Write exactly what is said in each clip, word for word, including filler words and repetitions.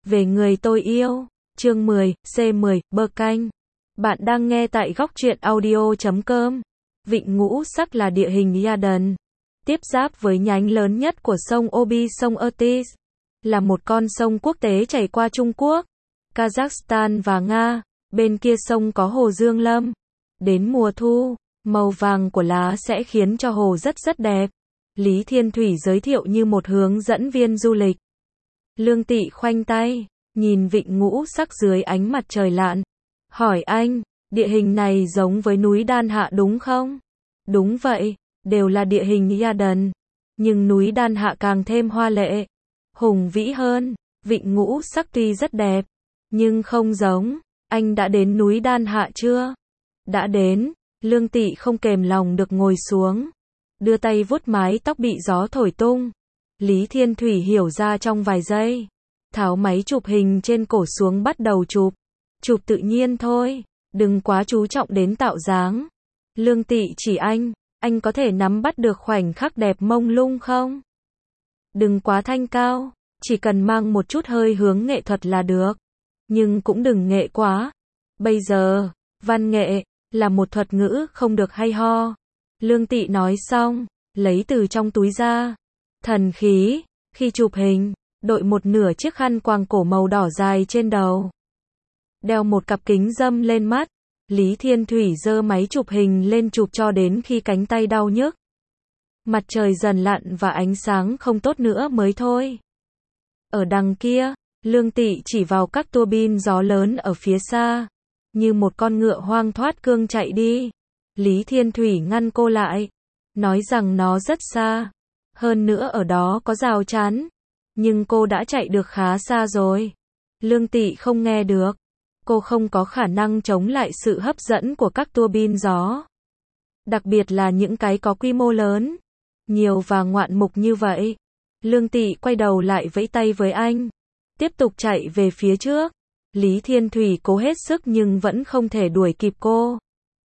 Về người tôi yêu, chương mười, C mười, bơ canh. Bạn đang nghe tại góc truyện audio chấm com. Vịnh Ngũ Sắc là địa hình Yarden, tiếp giáp với nhánh lớn nhất của sông Obi, sông Irtysh, là một con sông quốc tế chảy qua Trung Quốc, Kazakhstan và Nga. Bên kia sông có hồ Dương Lâm. Đến mùa thu, màu vàng của lá sẽ khiến cho hồ rất rất đẹp. Lý Thiên Thủy giới thiệu như một hướng dẫn viên du lịch. Lương Tị khoanh tay, nhìn vịnh Ngũ Sắc dưới ánh mặt trời lặn. Hỏi anh, địa hình này giống với núi Đan Hạ đúng không? Đúng vậy, đều là địa hình Yarden. Nhưng núi Đan Hạ càng thêm hoa lệ, hùng vĩ hơn. Vịnh Ngũ Sắc tuy rất đẹp, nhưng không giống. Anh đã đến núi Đan Hạ chưa? Đã đến. Lương Tị không kềm lòng được ngồi xuống, đưa tay vuốt mái tóc bị gió thổi tung. Lý Thiên Thủy hiểu ra trong vài giây, tháo máy chụp hình trên cổ xuống bắt đầu chụp. Chụp tự nhiên thôi, đừng quá chú trọng đến tạo dáng. Lương Tị chỉ anh, anh có thể nắm bắt được khoảnh khắc đẹp mông lung không? Đừng quá thanh cao, chỉ cần mang một chút hơi hướng nghệ thuật là được. Nhưng cũng đừng nghệ quá. Bây giờ, văn nghệ là một thuật ngữ không được hay ho. Lương Tị nói xong, lấy từ trong túi ra thần khí. Khi chụp hình, đội một nửa chiếc khăn quàng cổ màu đỏ dài trên đầu, đeo một cặp kính râm lên mắt. Lý Thiên Thủy giơ máy chụp hình lên chụp cho đến khi cánh tay đau nhức. Mặt trời dần lặn và ánh sáng không tốt nữa mới thôi. Ở đằng kia, Lương Tị chỉ vào các tua bin gió lớn ở phía xa, như một con ngựa hoang thoát cương chạy đi. Lý Thiên Thủy ngăn cô lại, nói rằng nó rất xa, hơn nữa ở đó có rào chắn. Nhưng cô đã chạy được khá xa rồi. Lương Tị không nghe được. Cô không có khả năng chống lại sự hấp dẫn của các tua bin gió. Đặc biệt là những cái có quy mô lớn, nhiều và ngoạn mục như vậy. Lương Tị quay đầu lại vẫy tay với anh, tiếp tục chạy về phía trước. Lý Thiên Thủy cố hết sức nhưng vẫn không thể đuổi kịp cô,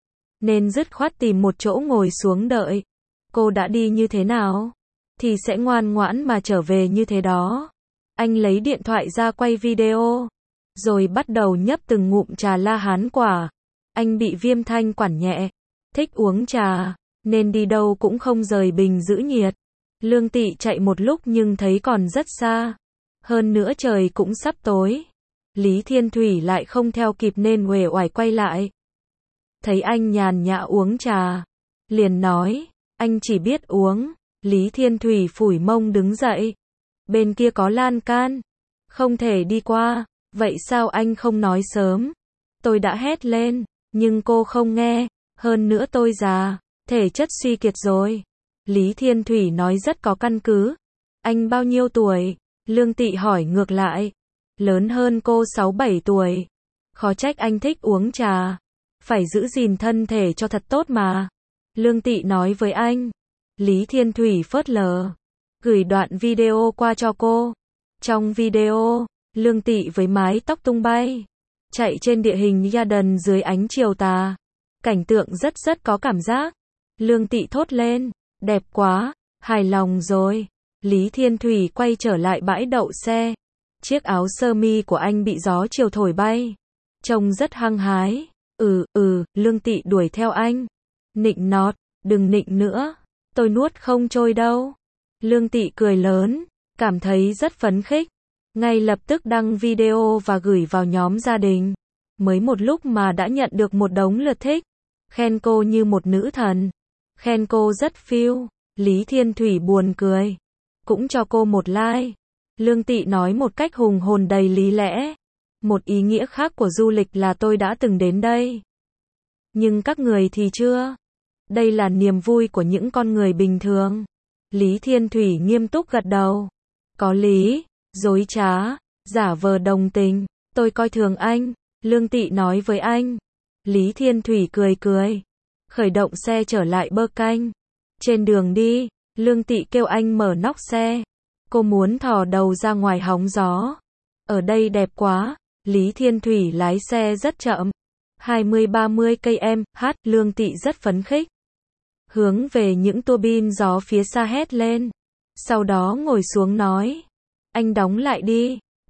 nên dứt khoát tìm một chỗ ngồi xuống đợi. Cô đã đi như thế nào thì sẽ ngoan ngoãn mà trở về như thế đó. Anh lấy điện thoại ra quay video, rồi bắt đầu nhấp từng ngụm trà La Hán quả. Anh bị viêm thanh quản nhẹ, thích uống trà, nên đi đâu cũng không rời bình giữ nhiệt. Lương Tị chạy một lúc nhưng thấy còn rất xa, hơn nữa trời cũng sắp tối. Lý Thiên Thủy lại không theo kịp nên uể oải quay lại. Thấy anh nhàn nhã uống trà, liền nói, anh chỉ biết uống. Lý Thiên Thủy phủi mông đứng dậy. Bên kia có lan can, không thể đi qua. Vậy sao anh không nói sớm? Tôi đã hét lên, nhưng cô không nghe. Hơn nữa tôi già, thể chất suy kiệt rồi. Lý Thiên Thủy nói rất có căn cứ. Anh bao nhiêu tuổi? Lương Tị hỏi ngược lại. Lớn hơn cô sáu bảy tuổi. Khó trách anh thích uống trà. Phải giữ gìn thân thể cho thật tốt mà. Lương Tị nói với anh. Lý Thiên Thủy phớt lờ, gửi đoạn video qua cho cô. Trong video, Lương Tị với mái tóc tung bay, chạy trên địa hình Yarden dưới ánh chiều tà. Cảnh tượng rất rất có cảm giác. Lương Tị thốt lên, đẹp quá, hài lòng rồi. Lý Thiên Thủy quay trở lại bãi đậu xe. Chiếc áo sơ mi của anh bị gió chiều thổi bay, trông rất hăng hái. Ừ, ừ, Lương Tị đuổi theo anh. Nịnh nọt, đừng nịnh nữa. Tôi nuốt không trôi đâu. Lương Tị cười lớn, cảm thấy rất phấn khích. Ngay lập tức đăng video và gửi vào nhóm gia đình. Mới một lúc mà đã nhận được một đống lượt thích. Khen cô như một nữ thần. Khen cô rất phiêu. Lý Thiên Thủy buồn cười, cũng cho cô một like. Lương Tị nói một cách hùng hồn đầy lý lẽ. Một ý nghĩa khác của du lịch là tôi đã từng đến đây, nhưng các người thì chưa. Đây là niềm vui của những con người bình thường. Lý Thiên Thủy nghiêm túc gật đầu. Có lý, dối trá, giả vờ đồng tình. Tôi coi thường anh. Lương Tị nói với anh. Lý Thiên Thủy cười cười, khởi động xe trở lại bơ canh. Trên đường đi, Lương Tị kêu anh mở nóc xe. Cô muốn thò đầu ra ngoài hóng gió. Ở đây đẹp quá. Lý Thiên Thủy lái xe rất chậm, hai mươi ba mươi ki lô mét trên giờ. Lương Tị rất phấn khích, hướng về những tua bin gió phía xa hét lên. Sau đó ngồi xuống nói, anh đóng lại đi,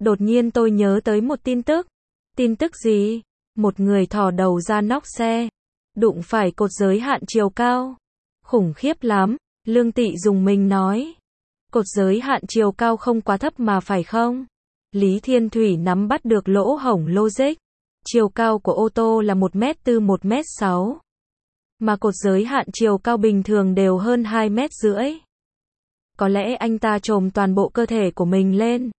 Đột nhiên tôi nhớ tới một tin tức. Tin tức gì? Một người thò đầu ra nóc xe, đụng phải cột giới hạn chiều cao. Khủng khiếp lắm, Lương Tị dùng mình nói. Cột giới hạn chiều cao không quá thấp mà phải không? Lý Thiên Thủy nắm bắt được lỗ hổng logic. Chiều cao của ô tô là một mét tư một mét sáu. Mà cột giới hạn chiều cao bình thường đều hơn hai mét rưỡi. Có lẽ anh ta trồm toàn bộ cơ thể của mình lên.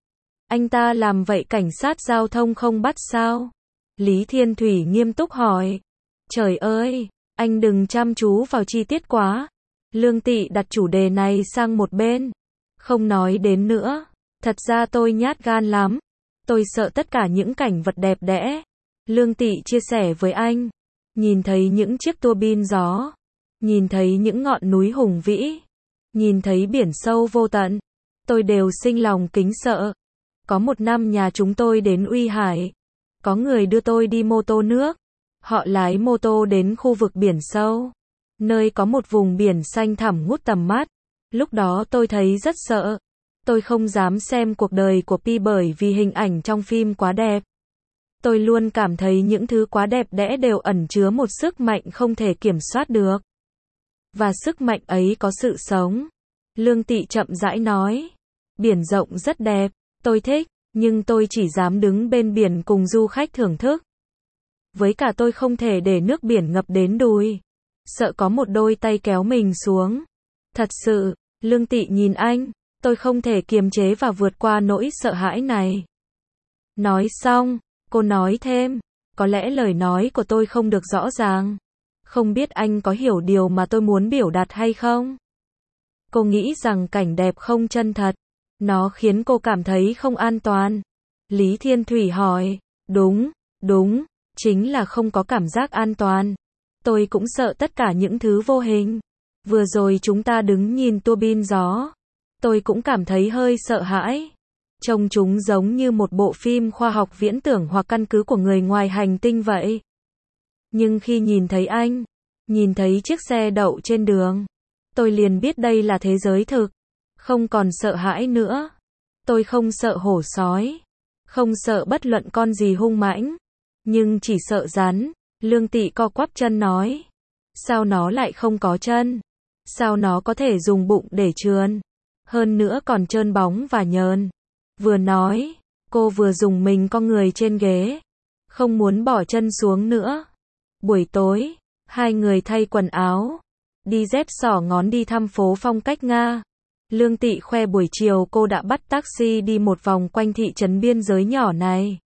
Anh ta làm vậy cảnh sát giao thông không bắt sao? Lý Thiên Thủy nghiêm túc hỏi. Trời ơi, anh đừng chăm chú vào chi tiết quá. Lương Tị đặt chủ đề này sang một bên. Không nói đến nữa. Thật ra tôi nhát gan lắm. Tôi sợ tất cả những cảnh vật đẹp đẽ. Lương Tị chia sẻ với anh. Nhìn thấy những chiếc tua bin gió. Nhìn thấy những ngọn núi hùng vĩ. Nhìn thấy biển sâu vô tận. Tôi đều sinh lòng kính sợ. Có một năm nhà chúng tôi đến Uy Hải. Có người đưa tôi đi mô tô nước. Họ lái mô tô đến khu vực biển sâu. Nơi có một vùng biển xanh thẳm ngút tầm mắt. Lúc đó tôi thấy rất sợ. Tôi không dám xem cuộc đời của Pi bởi vì hình ảnh trong phim quá đẹp. Tôi luôn cảm thấy những thứ quá đẹp đẽ đều ẩn chứa một sức mạnh không thể kiểm soát được. Và sức mạnh ấy có sự sống. Lương Tị chậm rãi nói. Biển rộng rất đẹp, tôi thích, nhưng tôi chỉ dám đứng bên biển cùng du khách thưởng thức. Với cả tôi không thể để nước biển ngập đến đùi. Sợ có một đôi tay kéo mình xuống. Thật sự, Lương Tị nhìn anh, tôi không thể kiềm chế và vượt qua nỗi sợ hãi này. Nói xong, cô nói thêm, có lẽ lời nói của tôi không được rõ ràng. Không biết anh có hiểu điều mà tôi muốn biểu đạt hay không? Cô nghĩ rằng cảnh đẹp không chân thật. Nó khiến cô cảm thấy không an toàn. Lý Thiên Thủy hỏi, đúng, đúng, chính là không có cảm giác an toàn. Tôi cũng sợ tất cả những thứ vô hình. Vừa rồi chúng ta đứng nhìn tua bin gió. Tôi cũng cảm thấy hơi sợ hãi. Trông chúng giống như một bộ phim khoa học viễn tưởng hoặc căn cứ của người ngoài hành tinh vậy. Nhưng khi nhìn thấy anh, nhìn thấy chiếc xe đậu trên đường, tôi liền biết đây là thế giới thực. Không còn sợ hãi nữa. Tôi không sợ hổ sói. Không sợ bất luận con gì hung mãnh. Nhưng chỉ sợ rắn. Lương Tị co quắp chân nói. Sao nó lại không có chân? Sao nó có thể dùng bụng để trườn? Hơn nữa còn trơn bóng và nhờn. Vừa nói, cô vừa dùng mình co người trên ghế. Không muốn bỏ chân xuống nữa. Buổi tối, hai người thay quần áo. Đi dép xỏ ngón đi thăm phố phong cách Nga. Lương Tị khoe buổi chiều cô đã bắt taxi đi một vòng quanh thị trấn biên giới nhỏ này.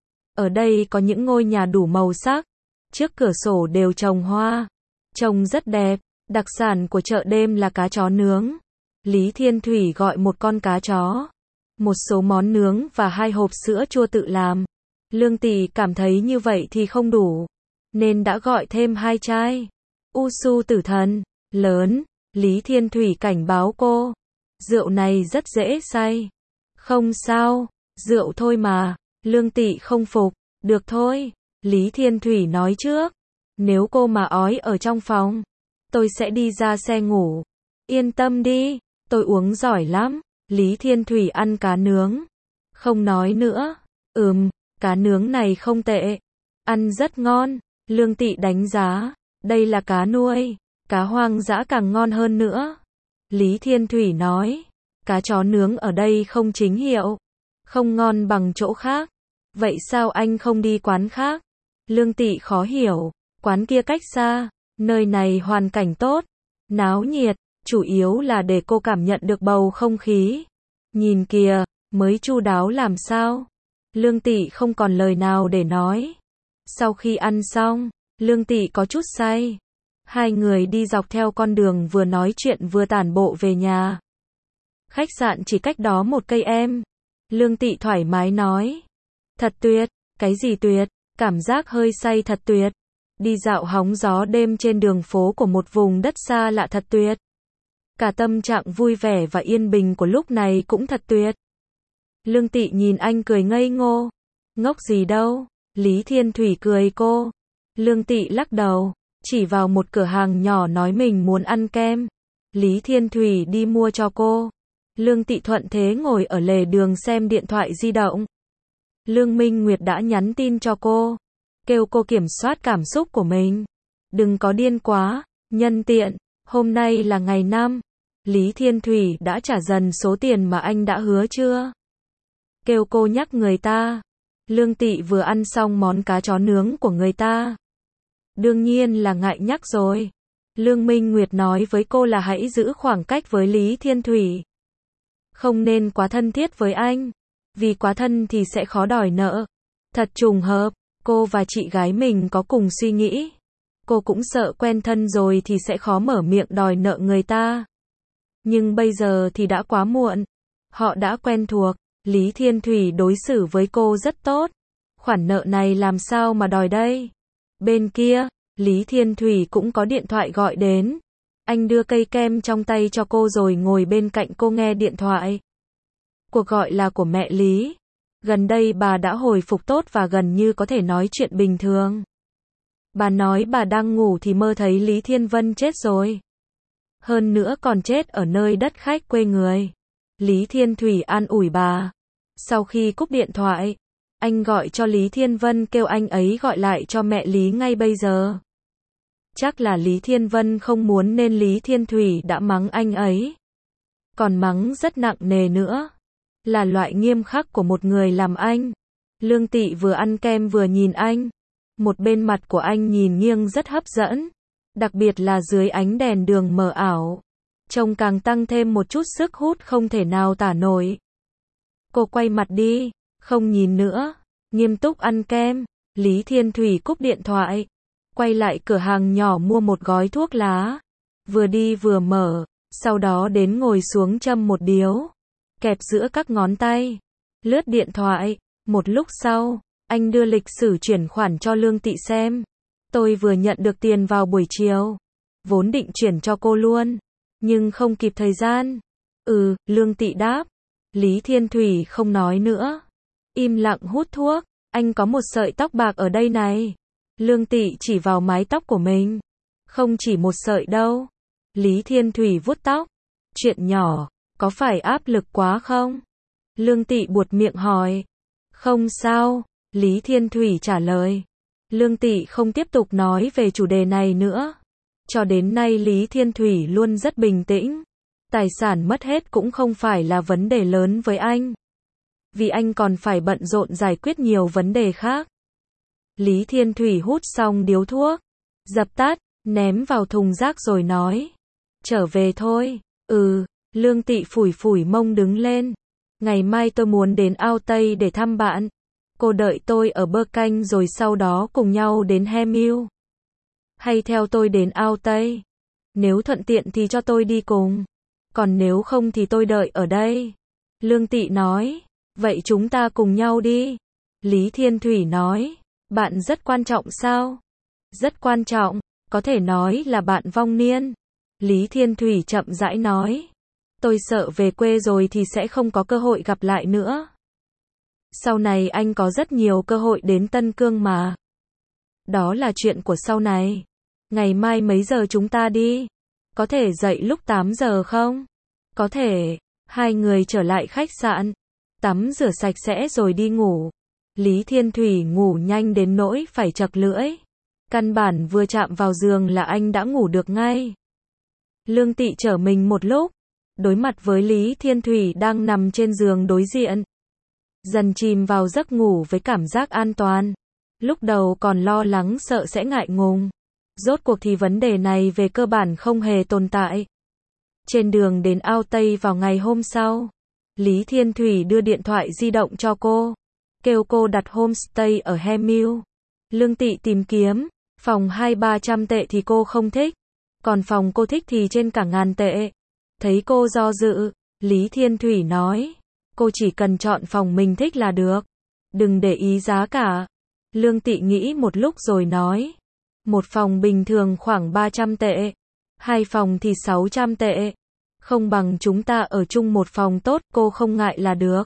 Ở đây có những ngôi nhà đủ màu sắc. Trước cửa sổ đều trồng hoa. Trông rất đẹp. Đặc sản của chợ đêm là cá chó nướng. Lý Thiên Thủy gọi một con cá chó. Một số món nướng và hai hộp sữa chua tự làm. Lương Tị cảm thấy như vậy thì không đủ. Nên đã gọi thêm hai chai. Usu tử thần. Lớn. Lý Thiên Thủy cảnh báo cô. Rượu này rất dễ say. Không sao. Rượu thôi mà. Lương Tị không phục. Được thôi. Lý Thiên Thủy nói trước. Nếu cô mà ói ở trong phòng, tôi sẽ đi ra xe ngủ. Yên tâm đi. Tôi uống giỏi lắm. Lý Thiên Thủy ăn cá nướng. Không nói nữa. Ừm, cá nướng này không tệ. Ăn rất ngon. Lương Tị đánh giá. Đây là cá nuôi. Cá hoang dã càng ngon hơn nữa. Lý Thiên Thủy nói. Cá chó nướng ở đây không chính hiệu. Không ngon bằng chỗ khác. Vậy sao anh không đi quán khác? Lương Tị khó hiểu. Quán kia cách xa. Nơi này hoàn cảnh tốt. Náo nhiệt. Chủ yếu là để cô cảm nhận được bầu không khí. Nhìn kìa, mới chu đáo làm sao. Lương Tị không còn lời nào để nói. Sau khi ăn xong, Lương Tị có chút say. Hai người đi dọc theo con đường vừa nói chuyện vừa tản bộ về nhà. Khách sạn chỉ cách đó một cây em. Lương Tị thoải mái nói. Thật tuyệt, cái gì tuyệt, cảm giác hơi say thật tuyệt. Đi dạo hóng gió đêm trên đường phố của một vùng đất xa lạ thật tuyệt. Cả tâm trạng vui vẻ và yên bình của lúc này cũng thật tuyệt. Lương Tị nhìn anh cười ngây ngô. Ngốc gì đâu, Lý Thiên Thủy cười cô. Lương Tị lắc đầu, chỉ vào một cửa hàng nhỏ nói mình muốn ăn kem. Lý Thiên Thủy đi mua cho cô. Lương Tị thuận thế ngồi ở lề đường xem điện thoại di động. Lương Minh Nguyệt đã nhắn tin cho cô, kêu cô kiểm soát cảm xúc của mình. Đừng có điên quá, nhân tiện, hôm nay là ngày năm. Lý Thiên Thủy đã trả dần số tiền mà anh đã hứa chưa? Kêu cô nhắc người ta. Lương Tị vừa ăn xong món cá chó nướng của người ta. Đương nhiên là ngại nhắc rồi. Lương Minh Nguyệt nói với cô là hãy giữ khoảng cách với Lý Thiên Thủy. Không nên quá thân thiết với anh. Vì quá thân thì sẽ khó đòi nợ. Thật trùng hợp, cô và chị gái mình có cùng suy nghĩ. Cô cũng sợ quen thân rồi thì sẽ khó mở miệng đòi nợ người ta. Nhưng bây giờ thì đã quá muộn. Họ đã quen thuộc. Lý Thiên Thủy đối xử với cô rất tốt. Khoản nợ này làm sao mà đòi đây? Bên kia, Lý Thiên Thủy cũng có điện thoại gọi đến. Anh đưa cây kem trong tay cho cô rồi ngồi bên cạnh cô nghe điện thoại. Cuộc gọi là của mẹ Lý. Gần đây bà đã hồi phục tốt và gần như có thể nói chuyện bình thường. Bà nói bà đang ngủ thì mơ thấy Lý Thiên Vân chết rồi. Hơn nữa còn chết ở nơi đất khách quê người. Lý Thiên Thủy an ủi bà. Sau khi cúp điện thoại, anh gọi cho Lý Thiên Vân kêu anh ấy gọi lại cho mẹ Lý ngay bây giờ. Chắc là Lý Thiên Vân không muốn nên Lý Thiên Thủy đã mắng anh ấy. Còn mắng rất nặng nề nữa. Là loại nghiêm khắc của một người làm anh. Lương Tị vừa ăn kem vừa nhìn anh. Một bên mặt của anh nhìn nghiêng rất hấp dẫn. Đặc biệt là dưới ánh đèn đường mờ ảo. Trông càng tăng thêm một chút sức hút không thể nào tả nổi. Cô quay mặt đi, không nhìn nữa. Nghiêm túc ăn kem. Lý Thiên Thủy cúp điện thoại. Quay lại cửa hàng nhỏ mua một gói thuốc lá. Vừa đi vừa mở. Sau đó đến ngồi xuống châm một điếu. Kẹp giữa các ngón tay. Lướt điện thoại. Một lúc sau, anh đưa lịch sử chuyển khoản cho Lương Tị xem. Tôi vừa nhận được tiền vào buổi chiều. Vốn định chuyển cho cô luôn. Nhưng không kịp thời gian. Ừ, Lương Tị đáp. Lý Thiên Thủy không nói nữa. Im lặng hút thuốc. Anh có một sợi tóc bạc ở đây này. Lương Tị chỉ vào mái tóc của mình. Không chỉ một sợi đâu. Lý Thiên Thủy vuốt tóc. Chuyện nhỏ, có phải áp lực quá không? Lương Tị buột miệng hỏi. Không sao, Lý Thiên Thủy trả lời. Lương Tị không tiếp tục nói về chủ đề này nữa. Cho đến nay Lý Thiên Thủy luôn rất bình tĩnh. Tài sản mất hết cũng không phải là vấn đề lớn với anh. Vì anh còn phải bận rộn giải quyết nhiều vấn đề khác. Lý Thiên Thủy hút xong điếu thuốc. Dập tắt, ném vào thùng rác rồi nói. Trở về thôi. Ừ, Lương Tị phủi phủi mông đứng lên. Ngày mai tôi muốn đến Ao Tây để thăm bạn. Cô đợi tôi ở Bơ Canh rồi sau đó cùng nhau đến Hemil. Hay theo tôi đến Ao Tây? Nếu thuận tiện thì cho tôi đi cùng. Còn nếu không thì tôi đợi ở đây. Lương Tị nói. Vậy chúng ta cùng nhau đi. Lý Thiên Thủy nói. Bạn rất quan trọng sao? Rất quan trọng. Có thể nói là bạn vong niên. Lý Thiên Thủy chậm rãi nói. Tôi sợ về quê rồi thì sẽ không có cơ hội gặp lại nữa. Sau này anh có rất nhiều cơ hội đến Tân Cương mà. Đó là chuyện của sau này. Ngày mai mấy giờ chúng ta đi? Có thể dậy lúc tám giờ không? Có thể. Hai người trở lại khách sạn. Tắm rửa sạch sẽ rồi đi ngủ. Lý Thiên Thủy ngủ nhanh đến nỗi phải chật lưỡi. Căn bản vừa chạm vào giường là anh đã ngủ được ngay. Lương Tị trở mình một lúc. Đối mặt với Lý Thiên Thủy đang nằm trên giường đối diện. Dần chìm vào giấc ngủ với cảm giác an toàn. Lúc đầu còn lo lắng sợ sẽ ngại ngùng. Rốt cuộc thì vấn đề này về cơ bản không hề tồn tại. Trên đường đến Ao Tây vào ngày hôm sau, Lý Thiên Thủy đưa điện thoại di động cho cô. Kêu cô đặt homestay ở Hemil. Lương Tị tìm kiếm. Phòng hai ba trăm tệ thì cô không thích. Còn phòng cô thích thì trên cả ngàn tệ. Thấy cô do dự, Lý Thiên Thủy nói. Cô chỉ cần chọn phòng mình thích là được. Đừng để ý giá cả. Lương Tị nghĩ một lúc rồi nói. Một phòng bình thường khoảng ba trăm tệ. Hai phòng thì sáu trăm tệ. Không bằng chúng ta ở chung một phòng tốt, cô không ngại là được.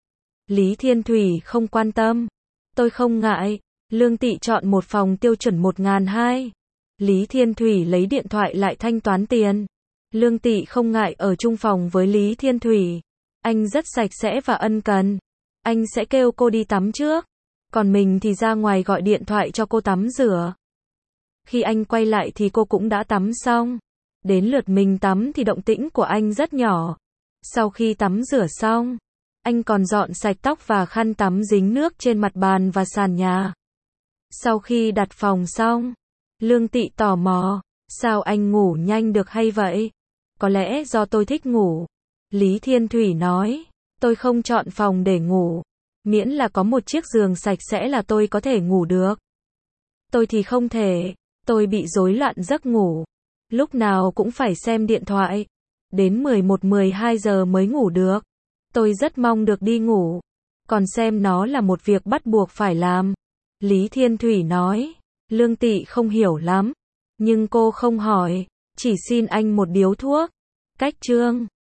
Lý Thiên Thủy không quan tâm. Tôi không ngại. Lương Tị chọn một phòng tiêu chuẩn một nghìn hai trăm. Lý Thiên Thủy lấy điện thoại lại thanh toán tiền. Lương Tị không ngại ở chung phòng với Lý Thiên Thủy. Anh rất sạch sẽ và ân cần. Anh sẽ kêu cô đi tắm trước. Còn mình thì ra ngoài gọi điện thoại cho cô tắm rửa. Khi anh quay lại thì cô cũng đã tắm xong. Đến lượt mình tắm thì động tĩnh của anh rất nhỏ. Sau khi tắm rửa xong, anh còn dọn sạch tóc và khăn tắm dính nước trên mặt bàn và sàn nhà. Sau khi đặt phòng xong, Lương Tị tò mò, sao anh ngủ nhanh được hay vậy? Có lẽ do tôi thích ngủ. Lý Thiên Thủy nói, tôi không chọn phòng để ngủ. Miễn là có một chiếc giường sạch sẽ là tôi có thể ngủ được. Tôi thì không thể, tôi bị rối loạn giấc ngủ. Lúc nào cũng phải xem điện thoại. Đến mười một mười hai giờ mới ngủ được. Tôi rất mong được đi ngủ. Còn xem nó là một việc bắt buộc phải làm. Lý Thiên Thủy nói, Lương Tị không hiểu lắm. Nhưng cô không hỏi, chỉ xin anh một điếu thuốc. Cách chương